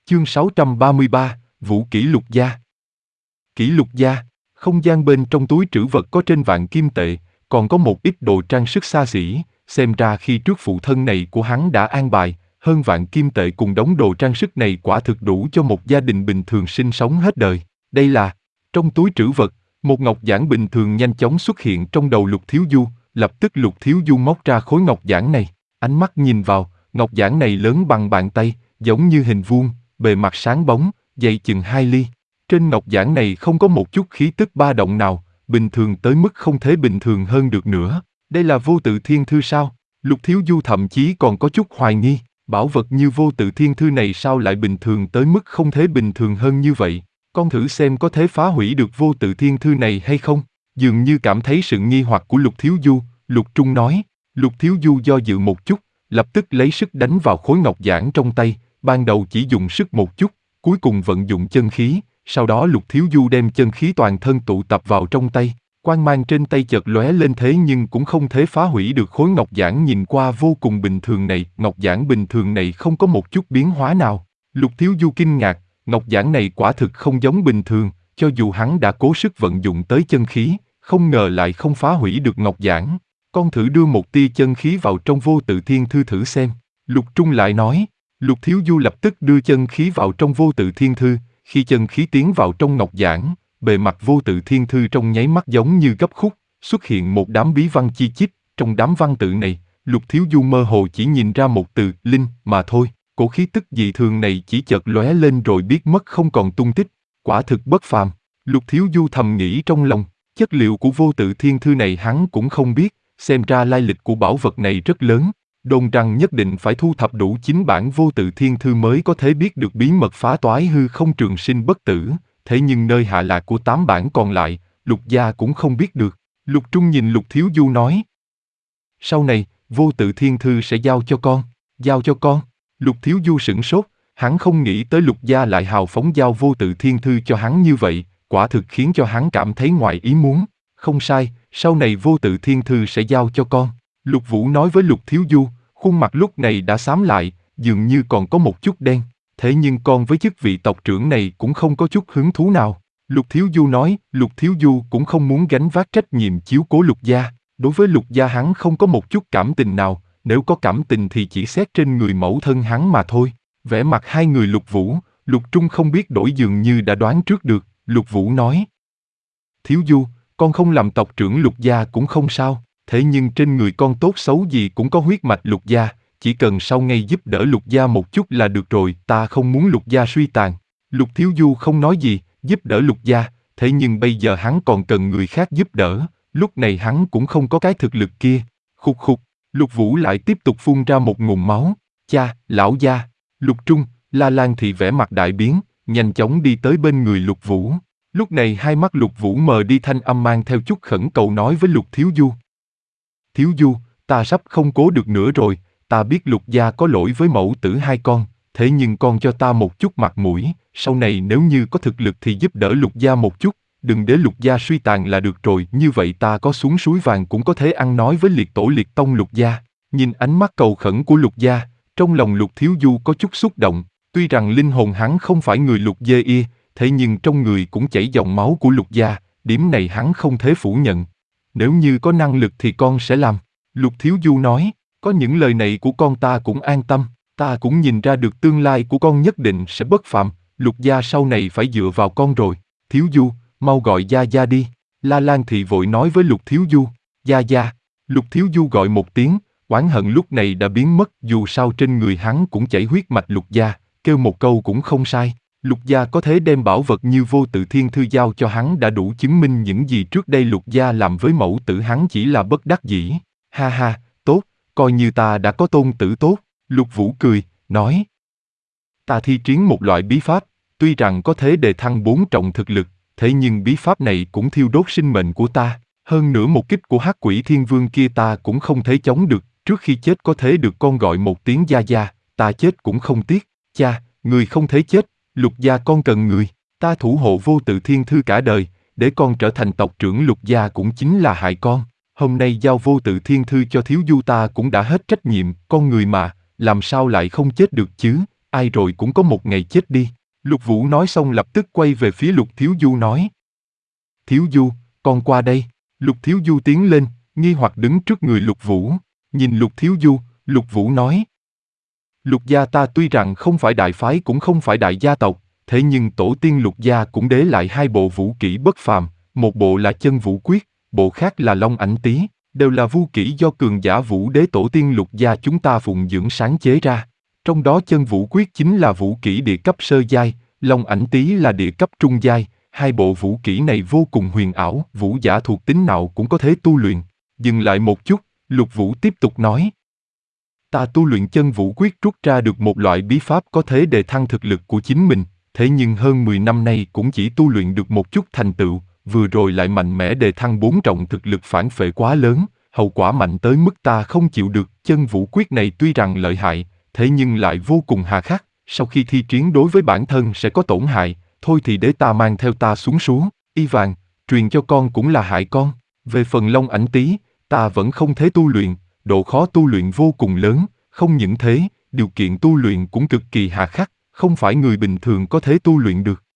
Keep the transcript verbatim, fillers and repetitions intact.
Chương sáu trăm ba mươi ba, Vũ kỷ lục gia. Kỷ lục gia, không gian bên trong túi trữ vật có trên vạn kim tệ, còn có một ít đồ trang sức xa xỉ, xem ra khi trước phụ thân này của hắn đã an bài, hơn vạn kim tệ cùng đống đồ trang sức này quả thực đủ cho một gia đình bình thường sinh sống hết đời. Đây là, trong túi trữ vật, một ngọc giản bình thường nhanh chóng xuất hiện trong đầu Lục Thiếu Du, lập tức Lục Thiếu Du móc ra khối ngọc giản này, ánh mắt nhìn vào, ngọc giản này lớn bằng bàn tay, giống như hình vuông, bề mặt sáng bóng, dày chừng hai ly. Trên ngọc giản này không có một chút khí tức ba động nào, bình thường tới mức không thể bình thường hơn được nữa. Đây là vô tự thiên thư sao? Lục Thiếu Du thậm chí còn có chút hoài nghi, bảo vật như vô tự thiên thư này sao lại bình thường tới mức không thể bình thường hơn như vậy? Con thử xem có thể phá hủy được vô tự thiên thư này hay không? Dường như cảm thấy sự nghi hoặc của Lục Thiếu Du, Lục Trung nói. Lục Thiếu Du do dự một chút, lập tức lấy sức đánh vào khối ngọc giản trong tay, ban đầu chỉ dùng sức một chút, cuối cùng vận dụng chân khí, sau đó Lục Thiếu Du đem chân khí toàn thân tụ tập vào trong tay, quang mang trên tay chợt lóe lên thế nhưng cũng không thể phá hủy được khối ngọc giản nhìn qua vô cùng bình thường này, ngọc giản bình thường này không có một chút biến hóa nào. Lục Thiếu Du kinh ngạc, ngọc giản này quả thực không giống bình thường, cho dù hắn đã cố sức vận dụng tới chân khí, không ngờ lại không phá hủy được ngọc giản. Con thử đưa một tia chân khí vào trong vô tự thiên thư thử xem, Lục Trung lại nói. Lục Thiếu Du lập tức đưa chân khí vào trong vô tự thiên thư, khi chân khí tiến vào trong ngọc giản, bề mặt vô tự thiên thư trong nháy mắt giống như gấp khúc, xuất hiện một đám bí văn chi chít, trong đám văn tự này, Lục Thiếu Du mơ hồ chỉ nhìn ra một từ, linh, mà thôi, cổ khí tức dị thường này chỉ chợt lóe lên rồi biến mất không còn tung tích, quả thực bất phàm. Lục Thiếu Du thầm nghĩ trong lòng, chất liệu của vô tự thiên thư này hắn cũng không biết, xem ra lai lịch của bảo vật này rất lớn. Đồn rằng nhất định phải thu thập đủ chín bản vô tự thiên thư mới có thể biết được bí mật phá toái hư không trường sinh bất tử, thế nhưng nơi hạ lạc của tám bản còn lại, Lục gia cũng không biết được. Lục Trung nhìn Lục Thiếu Du nói. Sau này, vô tự thiên thư sẽ giao cho con, giao cho con. Lục Thiếu Du sửng sốt, hắn không nghĩ tới Lục gia lại hào phóng giao vô tự thiên thư cho hắn như vậy, quả thực khiến cho hắn cảm thấy ngoài ý muốn. Không sai, sau này vô tự thiên thư sẽ giao cho con. Lục Vũ nói với Lục Thiếu Du, khuôn mặt lúc này đã xám lại, dường như còn có một chút đen. Thế nhưng con với chức vị tộc trưởng này cũng không có chút hứng thú nào. Lục Thiếu Du nói, Lục Thiếu Du cũng không muốn gánh vác trách nhiệm chiếu cố Lục gia. Đối với Lục gia hắn không có một chút cảm tình nào, nếu có cảm tình thì chỉ xét trên người mẫu thân hắn mà thôi. Vẻ mặt hai người Lục Vũ, Lục Trung không biết đổi dường như đã đoán trước được. Lục Vũ nói, Thiếu Du, con không làm tộc trưởng Lục gia cũng không sao. Thế nhưng trên người con tốt xấu gì cũng có huyết mạch Lục gia, chỉ cần sau ngay giúp đỡ Lục gia một chút là được rồi, ta không muốn Lục gia suy tàn. Lục Thiếu Du không nói gì, giúp đỡ Lục gia, thế nhưng bây giờ hắn còn cần người khác giúp đỡ, lúc này hắn cũng không có cái thực lực kia. Khục khục, Lục Vũ lại tiếp tục phun ra một ngụm máu. Cha, lão gia, Lục Trung, La Lan thì vẻ mặt đại biến, nhanh chóng đi tới bên người Lục Vũ. Lúc này hai mắt Lục Vũ mờ đi, thanh âm mang theo chút khẩn cầu nói với Lục Thiếu Du. Thiếu Du, ta sắp không cố được nữa rồi, ta biết Lục gia có lỗi với mẫu tử hai con, thế nhưng con cho ta một chút mặt mũi, sau này nếu như có thực lực thì giúp đỡ Lục gia một chút, đừng để Lục gia suy tàn là được rồi, như vậy ta có xuống suối vàng cũng có thể ăn nói với liệt tổ liệt tông Lục gia. Nhìn ánh mắt cầu khẩn của Lục gia, trong lòng Lục Thiếu Du có chút xúc động, tuy rằng linh hồn hắn không phải người Lục Dê Ia, thế nhưng trong người cũng chảy dòng máu của Lục gia, điểm này hắn không thể phủ nhận. Nếu như có năng lực thì con sẽ làm. Lục Thiếu Du nói, có những lời này của con ta cũng an tâm, ta cũng nhìn ra được tương lai của con nhất định sẽ bất phàm, Lục gia sau này phải dựa vào con rồi. Thiếu Du, mau gọi Gia Gia đi. La Lan Thị vội nói với Lục Thiếu Du, Gia Gia. Lục Thiếu Du gọi một tiếng, oán hận lúc này đã biến mất, dù sao trên người hắn cũng chảy huyết mạch Lục gia, kêu một câu cũng không sai. Lục gia có thể đem bảo vật như vô tự thiên thư giao cho hắn đã đủ chứng minh những gì trước đây Lục gia làm với mẫu tử hắn chỉ là bất đắc dĩ. Ha ha, tốt, coi như ta đã có tôn tử tốt. Lục Vũ cười, nói. Ta thi triển một loại bí pháp, tuy rằng có thể đề thăng bốn trọng thực lực, thế nhưng bí pháp này cũng thiêu đốt sinh mệnh của ta. Hơn nữa một kích của Hắc Quỷ Thiên Vương kia ta cũng không thể chống được, trước khi chết có thể được con gọi một tiếng Gia Gia, ta chết cũng không tiếc. Cha, người không thể chết. Lục gia con cần người, ta thủ hộ vô tự thiên thư cả đời, để con trở thành tộc trưởng Lục gia cũng chính là hại con. Hôm nay giao vô tự thiên thư cho Thiếu Du ta cũng đã hết trách nhiệm, con người mà, làm sao lại không chết được chứ, ai rồi cũng có một ngày chết đi. Lục Vũ nói xong lập tức quay về phía Lục Thiếu Du nói. Thiếu Du, con qua đây. Lục Thiếu Du tiến lên, nghi hoặc đứng trước người Lục Vũ. Nhìn Lục Thiếu Du, Lục Vũ nói. Lục gia ta tuy rằng không phải đại phái cũng không phải đại gia tộc, thế nhưng tổ tiên Lục gia cũng đế lại hai bộ vũ kỹ bất phàm, một bộ là chân vũ quyết, bộ khác là long ảnh tý, đều là vũ kỹ do cường giả vũ đế tổ tiên Lục gia chúng ta phụng dưỡng sáng chế ra. Trong đó chân vũ quyết chính là vũ kỹ địa cấp sơ giai, long ảnh tý là địa cấp trung giai, hai bộ vũ kỹ này vô cùng huyền ảo, vũ giả thuộc tính nào cũng có thể tu luyện. Dừng lại một chút, Lục Vũ tiếp tục nói. Ta tu luyện chân vũ quyết rút ra được một loại bí pháp có thể đề thăng thực lực của chính mình, thế nhưng hơn mười năm nay cũng chỉ tu luyện được một chút thành tựu, vừa rồi lại mạnh mẽ đề thăng bốn trọng thực lực phản phệ quá lớn, hậu quả mạnh tới mức ta không chịu được. Chân vũ quyết này tuy rằng lợi hại, thế nhưng lại vô cùng hà khắc, sau khi thi triển đối với bản thân sẽ có tổn hại, thôi thì để ta mang theo ta xuống xuống, y vàng, truyền cho con cũng là hại con. Về phần long ảnh tý, ta vẫn không thể tu luyện, độ khó tu luyện vô cùng lớn, không những thế, điều kiện tu luyện cũng cực kỳ hà khắc, không phải người bình thường có thể tu luyện được.